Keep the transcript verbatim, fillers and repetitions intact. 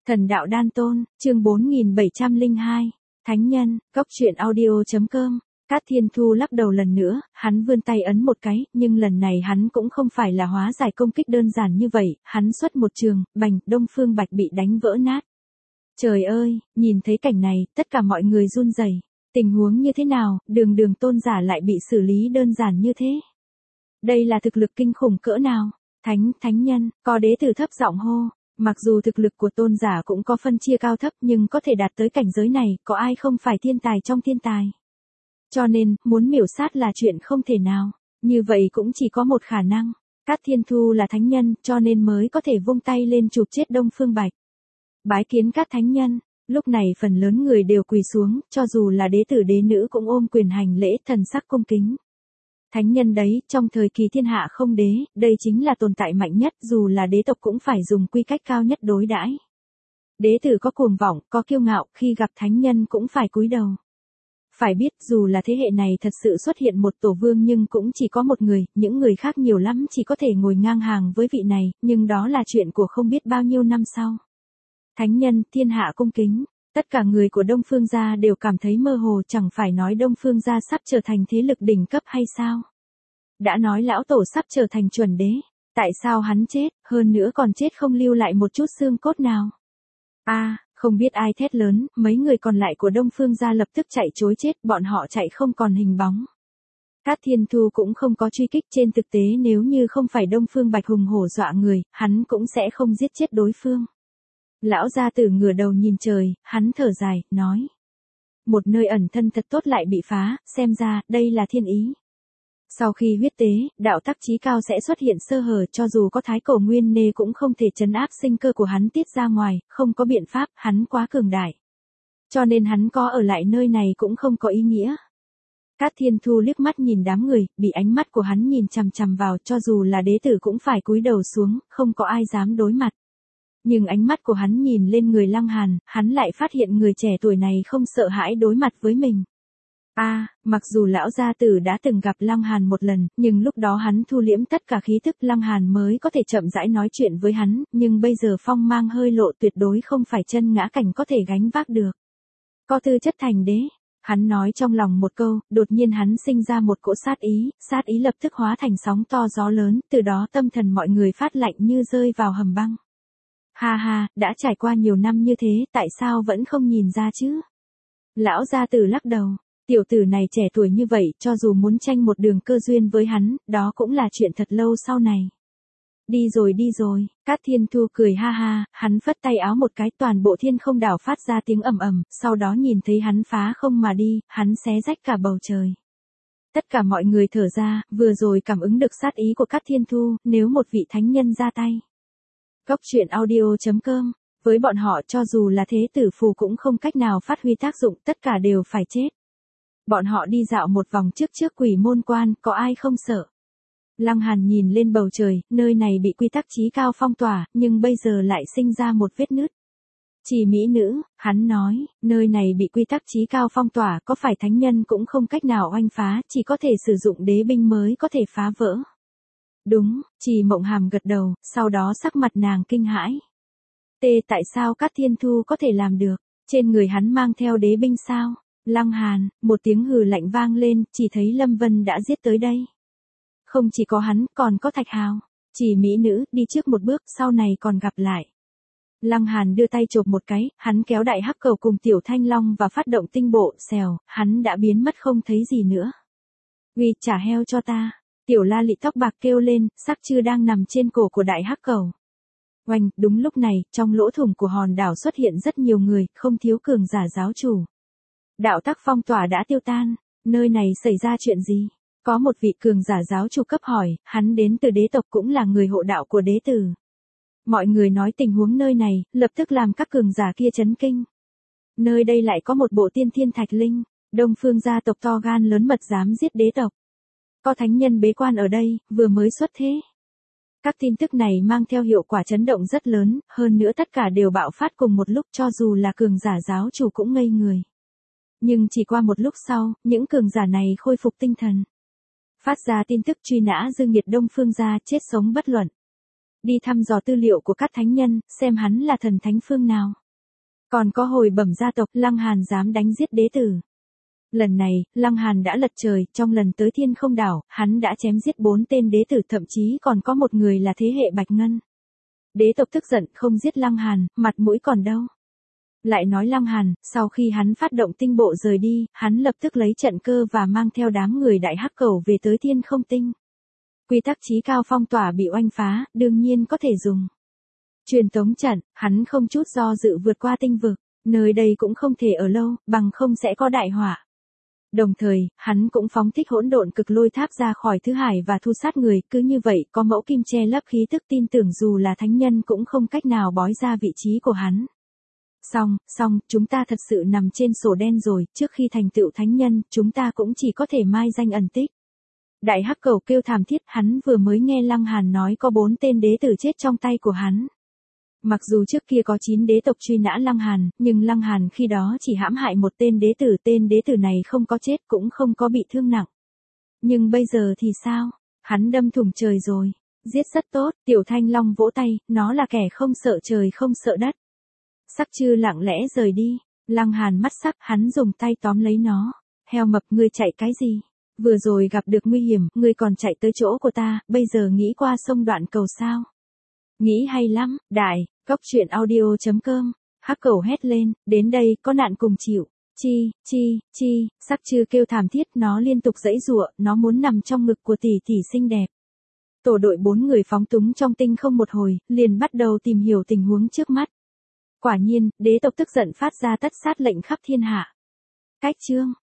Thần đạo đan tôn, chương bốn nghìn bảy trăm lẻ hai, Thánh nhân, cốc truyện audio.com. Cát Thiên Thu lắc đầu lần nữa, hắn vươn tay ấn một cái, nhưng lần này hắn cũng không phải là hóa giải công kích đơn giản như vậy, hắn xuất một trường, bành, Đông Phương Bạch bị đánh vỡ nát. Trời ơi, nhìn thấy cảnh này, tất cả mọi người run rẩy. Tình huống như thế nào, đường đường tôn giả lại bị xử lý đơn giản như thế? Đây là thực lực kinh khủng cỡ nào? Thánh, thánh nhân, có đế tử thấp giọng hô. Mặc dù thực lực của tôn giả cũng có phân chia cao thấp nhưng có thể đạt tới cảnh giới này, có ai không phải thiên tài trong thiên tài. Cho nên, muốn miểu sát là chuyện không thể nào. Như vậy cũng chỉ có một khả năng. Cát Thiên Thu là thánh nhân, cho nên mới có thể vung tay lên chụp chết Đông Phương Bạch. Bái kiến Cát thánh nhân. Lúc này phần lớn người đều quỳ xuống, cho dù là đế tử đế nữ cũng ôm quyền hành lễ, thần sắc cung kính. Thánh nhân đấy, trong thời kỳ thiên hạ không đế, đây chính là tồn tại mạnh nhất, dù là đế tộc cũng phải dùng quy cách cao nhất đối đãi. Đế tử có cuồng vọng, có kiêu ngạo, khi gặp thánh nhân cũng phải cúi đầu. Phải biết, dù là thế hệ này thật sự xuất hiện một tổ vương nhưng cũng chỉ có một người, những người khác nhiều lắm chỉ có thể ngồi ngang hàng với vị này, nhưng đó là chuyện của không biết bao nhiêu năm sau. Thánh nhân, thiên hạ cung kính. Tất cả người của Đông Phương gia đều cảm thấy mơ hồ, chẳng phải nói Đông Phương gia sắp trở thành thế lực đỉnh cấp hay sao? Đã nói lão tổ sắp trở thành chuẩn đế, tại sao hắn chết, hơn nữa còn chết không lưu lại một chút xương cốt nào? A, à, không biết ai thét lớn, mấy người còn lại của Đông Phương gia lập tức chạy trối chết, bọn họ chạy không còn hình bóng. Cát Thiên Thu cũng không có truy kích, trên thực tế nếu như không phải Đông Phương Bạch hùng hổ dọa người, hắn cũng sẽ không giết chết đối phương. Lão gia tử ngửa đầu nhìn trời, hắn thở dài, nói. Một nơi ẩn thân thật tốt lại bị phá, xem ra, đây là thiên ý. Sau khi huyết tế, đạo tắc chí cao sẽ xuất hiện sơ hở, cho dù có thái cổ nguyên nê cũng không thể trấn áp sinh cơ của hắn tiết ra ngoài, không có biện pháp, hắn quá cường đại. Cho nên hắn có ở lại nơi này cũng không có ý nghĩa. Cát Thiên Thu liếc mắt nhìn đám người, bị ánh mắt của hắn nhìn chằm chằm vào, cho dù là đế tử cũng phải cúi đầu xuống, không có ai dám đối mặt. Nhưng ánh mắt của hắn nhìn lên người Lăng Hàn, hắn lại phát hiện người trẻ tuổi này không sợ hãi đối mặt với mình. A, à, mặc dù lão gia tử đã từng gặp Lăng Hàn một lần, nhưng lúc đó hắn thu liễm tất cả khí thức, Lăng Hàn mới có thể chậm rãi nói chuyện với hắn, nhưng bây giờ phong mang hơi lộ, tuyệt đối không phải chân ngã cảnh có thể gánh vác được. Có tư chất thành đế. Hắn nói trong lòng một câu, đột nhiên hắn sinh ra một cỗ sát ý, sát ý lập tức hóa thành sóng to gió lớn, từ đó tâm thần mọi người phát lạnh như rơi vào hầm băng. Ha ha, đã trải qua nhiều năm như thế, tại sao vẫn không nhìn ra chứ? Lão gia tử lắc đầu, tiểu tử này trẻ tuổi như vậy, cho dù muốn tranh một đường cơ duyên với hắn, đó cũng là chuyện thật lâu sau này. Đi rồi đi rồi, Cát Thiên Thu cười ha ha, hắn phất tay áo một cái, toàn bộ thiên không đảo phát ra tiếng ầm ầm, sau đó nhìn thấy hắn phá không mà đi, hắn xé rách cả bầu trời. Tất cả mọi người thở ra, vừa rồi cảm ứng được sát ý của Cát Thiên Thu, nếu một vị thánh nhân ra tay. Cốc truyện audio.com, với bọn họ cho dù là thế tử phù cũng không cách nào phát huy tác dụng, tất cả đều phải chết. Bọn họ đi dạo một vòng trước trước quỷ môn quan, có ai không sợ. Lăng Hàn nhìn lên bầu trời, nơi này bị quy tắc chí cao phong tỏa, nhưng bây giờ lại sinh ra một vết nứt. Chỉ mỹ nữ, hắn nói, nơi này bị quy tắc chí cao phong tỏa, có phải thánh nhân cũng không cách nào oanh phá, chỉ có thể sử dụng đế binh mới có thể phá vỡ. Đúng, Trì Mộng Hàm gật đầu, sau đó sắc mặt nàng kinh hãi. Tê, tại sao Cát Thiên Thu có thể làm được? Trên người hắn mang theo đế binh sao? Lăng Hàn, một tiếng hừ lạnh vang lên, chỉ thấy Lâm Vân đã giết tới đây. Không chỉ có hắn, còn có Thạch Hào. Chỉ mỹ nữ, đi trước một bước, sau này còn gặp lại. Lăng Hàn đưa tay chộp một cái, hắn kéo đại hắc cầu cùng tiểu thanh long và phát động tinh bộ, xèo, hắn đã biến mất không thấy gì nữa. Uy, trả heo cho ta. Tiểu La Lị tóc bạc kêu lên, sắc chưa đang nằm trên cổ của đại hắc cầu. Oanh, đúng lúc này, trong lỗ thủng của hòn đảo xuất hiện rất nhiều người, không thiếu cường giả giáo chủ. Đạo tắc phong tỏa đã tiêu tan, nơi này xảy ra chuyện gì? Có một vị cường giả giáo chủ cấp hỏi, hắn đến từ đế tộc cũng là người hộ đạo của đế tử. Mọi người nói tình huống nơi này, lập tức làm các cường giả kia chấn kinh. Nơi đây lại có một bộ tiên thiên thạch linh, Đông Phương gia tộc to gan lớn mật dám giết đế tộc. Có thánh nhân bế quan ở đây, vừa mới xuất thế. Các tin tức này mang theo hiệu quả chấn động rất lớn, hơn nữa tất cả đều bạo phát cùng một lúc, cho dù là cường giả giáo chủ cũng ngây người. Nhưng chỉ qua một lúc sau, những cường giả này khôi phục tinh thần. Phát ra tin tức truy nã Dương Nghiệt Đông Phương gia chết sống bất luận. đi thăm dò tư liệu của các thánh nhân, xem hắn là thần thánh phương nào. Còn có hồi bẩm gia tộc, Lăng Hàn dám đánh giết đế tử. Lần này, Lăng Hàn đã lật trời, trong lần tới Thiên Không Đảo, hắn đã chém giết bốn tên đế tử, thậm chí còn có một người là thế hệ Bạch Ngân. Đế tộc tức giận, không giết Lăng Hàn, mặt mũi còn đâu. Lại nói Lăng Hàn, sau khi hắn phát động tinh bộ rời đi, hắn lập tức lấy trận cơ và mang theo đám người đại hắc cẩu về tới Thiên Không Tinh. Quy tắc chí cao phong tỏa bị oanh phá, đương nhiên có thể dùng. Truyền tống trận, hắn không chút do dự vượt qua tinh vực, nơi đây cũng không thể ở lâu, bằng không sẽ có đại họa. Đồng thời, hắn cũng phóng thích hỗn độn cực lôi tháp ra khỏi Thứ Hải và thu sát người, cứ như vậy có mẫu kim che lấp khí tức, tin tưởng dù là thánh nhân cũng không cách nào bói ra vị trí của hắn. Xong, xong, chúng ta thật sự nằm trên sổ đen rồi, trước khi thành tựu thánh nhân, chúng ta cũng chỉ có thể mai danh ẩn tích. Đại hắc cẩu kêu thảm thiết, hắn vừa mới nghe Lăng Hàn nói có bốn tên đế tử chết trong tay của hắn. Mặc dù trước kia có chín đế tộc truy nã Lăng Hàn, nhưng Lăng Hàn khi đó chỉ hãm hại một tên đế tử, tên đế tử này không có chết cũng không có bị thương nặng. Nhưng bây giờ thì sao? Hắn đâm thủng trời rồi. Giết rất tốt, Tiểu Thanh Long vỗ tay, nó là kẻ không sợ trời không sợ đất. Sắc Chư lặng lẽ rời đi, Lăng Hàn mắt sắc, hắn dùng tay tóm lấy nó. Heo mập, ngươi chạy cái gì? Vừa rồi gặp được nguy hiểm, ngươi còn chạy tới chỗ của ta, bây giờ nghĩ qua sông Đoạn Cầu sao? Nghĩ hay lắm, đại, góc truyện audio chấm com, hắc cẩu hét lên, đến đây, có nạn cùng chịu. Chi, chi, chi, Sắc Chư kêu thảm thiết, nó liên tục giãy giụa, nó muốn nằm trong ngực của tỷ tỷ xinh đẹp. Tổ đội bốn người phóng túng trong tinh không một hồi, liền bắt đầu tìm hiểu tình huống trước mắt. Quả nhiên, đế tộc tức giận phát ra tất sát lệnh khắp thiên hạ. Cách chương